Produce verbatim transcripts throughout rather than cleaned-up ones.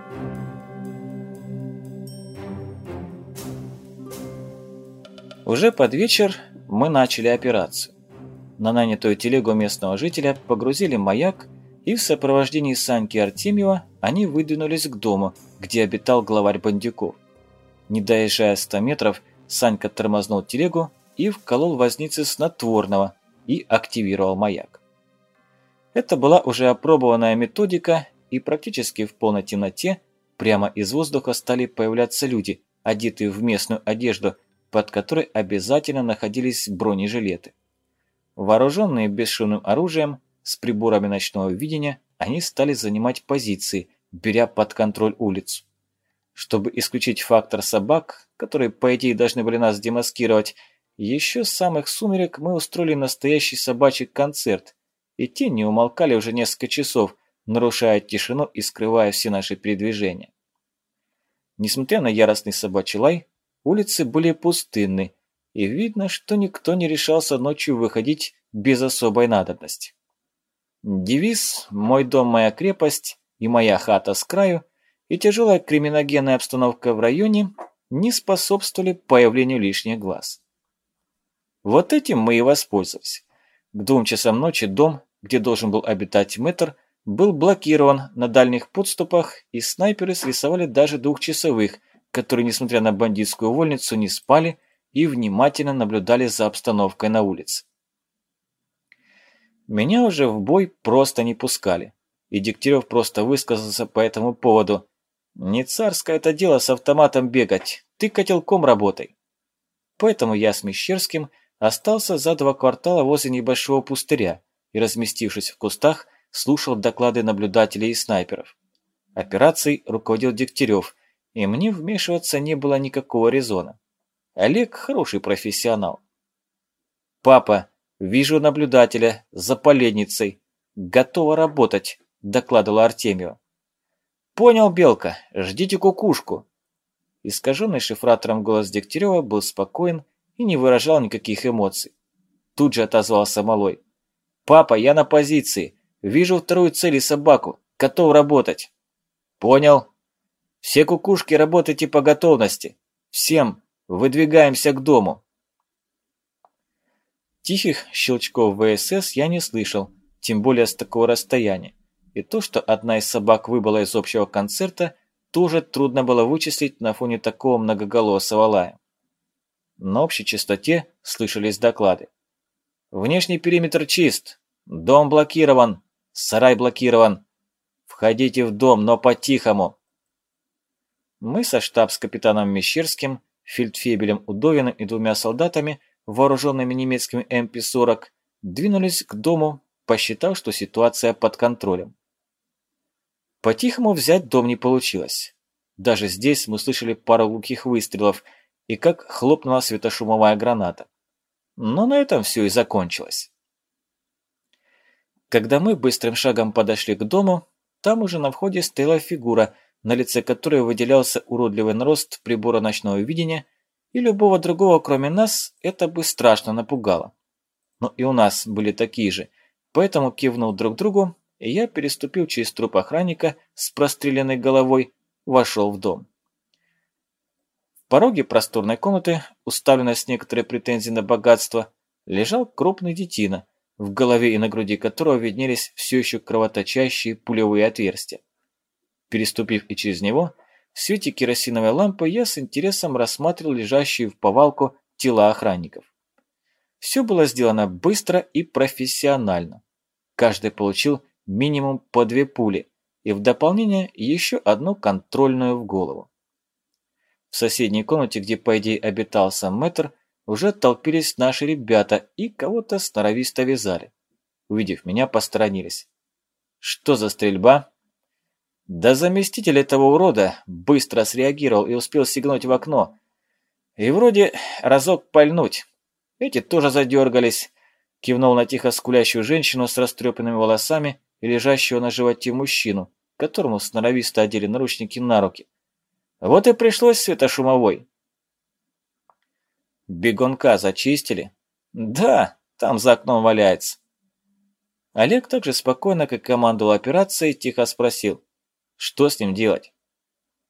Уже под вечер мы начали операцию. На нанятую телегу местного жителя погрузили маяк, и в сопровождении Саньки Артемьева они выдвинулись к дому, где обитал главарь бандюков. Не доезжая ста метров, Санька тормознул телегу и вколол вознице снотворного и активировал маяк. Это была уже опробованная методика, и практически в полной темноте прямо из воздуха стали появляться люди, одетые в местную одежду, под которой обязательно находились бронежилеты. Вооруженные бесшумным оружием, с приборами ночного видения, они стали занимать позиции, беря под контроль улицу. Чтобы исключить фактор собак, которые, по идее, должны были нас демаскировать, еще с самых сумерек мы устроили настоящий собачий концерт, и те не умолкали уже несколько часов, нарушая тишину и скрывая все наши передвижения. Несмотря на яростный собачий лай, улицы были пустынны, и видно, что никто не решался ночью выходить без особой надобности. Девиз «Мой дом, моя крепость» и «Моя хата с краю» и тяжелая криминогенная обстановка в районе не способствовали появлению лишних глаз. Вот этим мы и воспользовались. К двум часам ночи дом, где должен был обитать мэтр, был блокирован на дальних подступах, и снайперы срисовали даже двухчасовых, которые, несмотря на бандитскую вольницу, не спали и внимательно наблюдали за обстановкой на улице. Меня уже в бой просто не пускали, и Дегтярев просто высказался по этому поводу. «Не царское это дело с автоматом бегать, ты котелком работай». Поэтому я с Мещерским остался за два квартала возле небольшого пустыря и, разместившись в кустах, слушал доклады наблюдателей и снайперов. Операцией руководил Дегтярев, и мне вмешиваться не было никакого резона. Олег хороший профессионал. «Папа, вижу наблюдателя за поленницей. Готова работать», – докладывала Артемьева. «Понял, Белка, ждите кукушку». Искаженный шифратором голос Дегтярева был спокоен и не выражал никаких эмоций. Тут же отозвался Малой. «Папа, я на позиции. Вижу вторую цель и собаку. Готов работать». «Понял. Все кукушки работайте по готовности. Всем выдвигаемся к дому». Тихих щелчков ВСС я не слышал, тем более с такого расстояния. И то, что одна из собак выбыла из общего концерта, тоже трудно было вычислить на фоне такого многоголосого лая. На общей частоте слышались доклады. «Внешний периметр чист. Дом блокирован. Сарай блокирован. Входите в дом, но по-тихому». Мы со штабс-капитаном Мещерским, фельдфебелем Удовиным и двумя солдатами, вооруженными немецкими эм пи сорок, двинулись к дому, посчитав, что ситуация под контролем. По-тихому взять дом не получилось. Даже здесь мы слышали пару глухих выстрелов и как хлопнула светошумовая граната. Но на этом все и закончилось. Когда мы быстрым шагом подошли к дому, там уже на входе стояла фигура, на лице которой выделялся уродливый нарост прибора ночного видения, и любого другого, кроме нас, это бы страшно напугало. Но и у нас были такие же, поэтому, кивнув друг другу, я переступил через труп охранника с простреленной головой, вошел в дом. В пороге просторной комнаты, уставленной с некоторой претензией на богатство, лежал крупный детина, в голове и на груди которого виднелись все еще кровоточащие пулевые отверстия. Переступив и через него, в свете керосиновой лампы я с интересом рассматривал лежащие в повалку тела охранников. Все было сделано быстро и профессионально. Каждый получил минимум по две пули, и в дополнение еще одну контрольную в голову. В соседней комнате, где, по идее, обитал сам мэтр, уже толпились наши ребята и кого-то сноровисто вязали. Увидев меня, посторонились. «Что за стрельба?» «Да заместитель этого урода быстро среагировал и успел сигнуть в окно. И вроде разок пальнуть. Эти тоже задергались», – кивнул на тихо скулящую женщину с растрепанными волосами и лежащего на животе мужчину, которому сноровисто одели наручники на руки. «Вот и пришлось светошумовой». «Бегунка зачистили?» «Да, там за окном валяется». Олег так же спокойно, как командовал операцией, тихо спросил: «Что с ним делать?»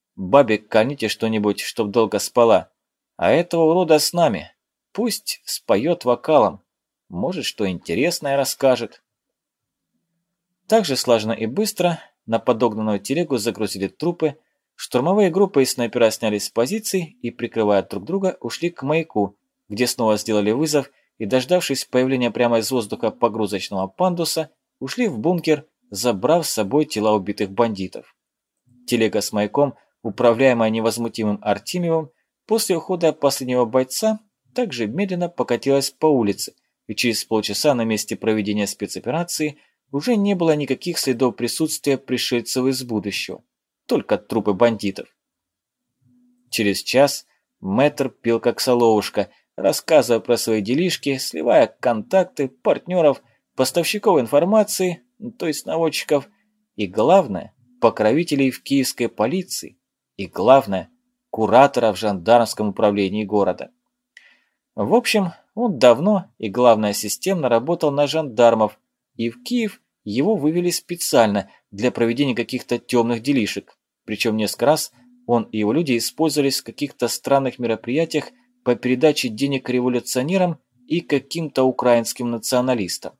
Бабе кольните что-нибудь, чтоб долго спала. А этого урода с нами. Пусть споет вокалом. Может, что интересное расскажет». Так же слаженно и быстро на подогнанную телегу загрузили трупы, штурмовые группы и снайпера снялись с позиций и, прикрывая друг друга, ушли к маяку, где снова сделали вызов и, дождавшись появления прямо из воздуха погрузочного пандуса, ушли в бункер, забрав с собой тела убитых бандитов. Телега с маяком, управляемая невозмутимым Артемьевым, после ухода последнего бойца также медленно покатилась по улице, и через полчаса на месте проведения спецоперации уже не было никаких следов присутствия пришельцев из будущего, только трупы бандитов. Через час мэтр пил как соловушка, рассказывая про свои делишки, сливая контакты, партнеров, поставщиков информации, то есть наводчиков, и главное, покровителей в киевской полиции, и главное, куратора в жандармском управлении города. В общем, он давно и, главное, системно работал на жандармов, и в Киев его вывели специально для проведения каких-то темных делишек, причем несколько раз он и его люди использовались в каких-то странных мероприятиях по передаче денег революционерам и каким-то украинским националистам.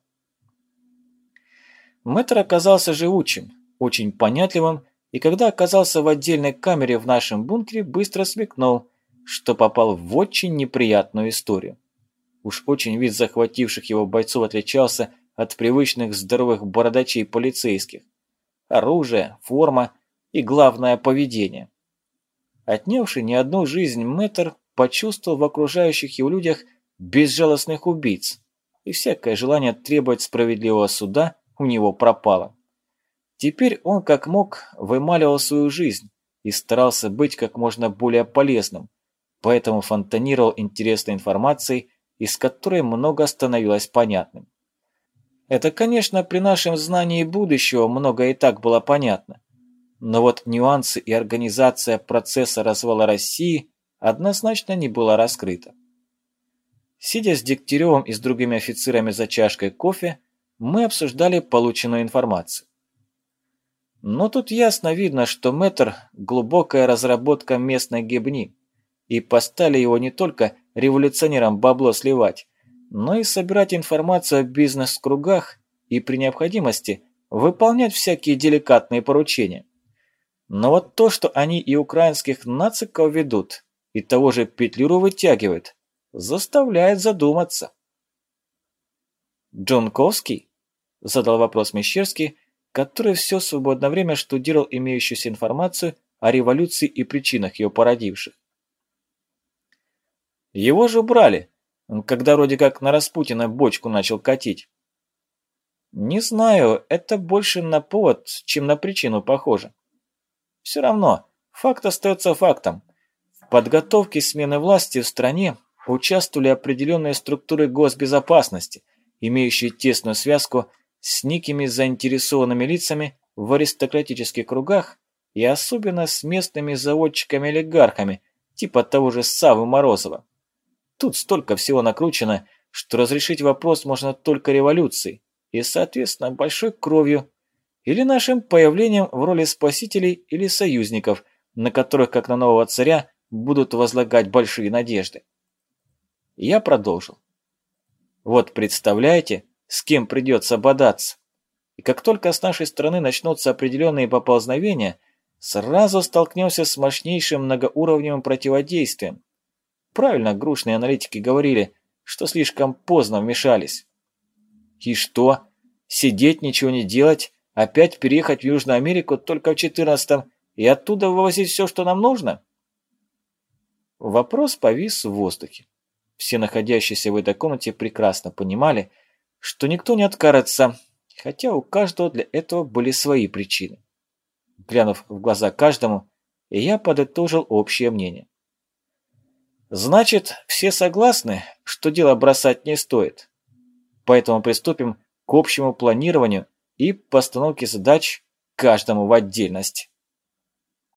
Мэтр оказался живучим, очень понятливым, и когда оказался в отдельной камере в нашем бункере, быстро смекнул, что попал в очень неприятную историю. Уж очень вид захвативших его бойцов отличался от привычных здоровых бородачей полицейских. Оружие, форма и, главное, поведение. Отнявший не одну жизнь, мэтр почувствовал в окружающих его людях безжалостных убийц, и всякое желание требовать справедливого суда у него пропало. Теперь он как мог вымаливал свою жизнь и старался быть как можно более полезным, поэтому фонтанировал интересной информацией, из которой много становилось понятным. Это, конечно, при нашем знании будущего много и так было понятно. Но вот нюансы и организация процесса развала России однозначно не была раскрыта. Сидя с Дегтяревым и с другими офицерами за чашкой кофе, мы обсуждали полученную информацию. Но тут ясно видно, что мэтр – глубокая разработка местной гебни, и поставили его не только революционерам бабло сливать, но и собирать информацию о бизнес-кругах и при необходимости выполнять всякие деликатные поручения. Но вот то, что они и украинских нациков ведут, и того же Петлюру вытягивают, заставляет задуматься. «Джонковский?» – задал вопрос Мещерский, который все свободное время штудировал имеющуюся информацию о революции и причинах ее породивших. «Его же убрали, когда вроде как на Распутина бочку начал катить». «Не знаю, это больше на повод, чем на причину похоже. Все равно, факт остается фактом. В подготовке смены власти в стране участвовали определенные структуры госбезопасности, имеющие тесную связку с некими заинтересованными лицами в аристократических кругах и особенно с местными заводчиками-олигархами, типа того же Саввы Морозова. Тут столько всего накручено, что разрешить вопрос можно только революцией и, соответственно, большой кровью, или нашим появлением в роли спасителей или союзников, на которых, как на нового царя, будут возлагать большие надежды. Я продолжил. Вот представляете, с кем придется бодаться. И как только с нашей стороны начнутся определенные поползновения, сразу столкнемся с мощнейшим многоуровневым противодействием. Правильно грушные аналитики говорили, что слишком поздно вмешались. И что? Сидеть, ничего не делать, опять переехать в Южную Америку только в четырнадцатом и оттуда вывозить все, что нам нужно? Вопрос повис в воздухе. Все находящиеся в этой комнате прекрасно понимали, что никто не откажется, хотя у каждого для этого были свои причины. Глянув в глаза каждому, я подытожил общее мнение. Значит, все согласны, что дело бросать не стоит. Поэтому приступим к общему планированию и постановке задач каждому в отдельности.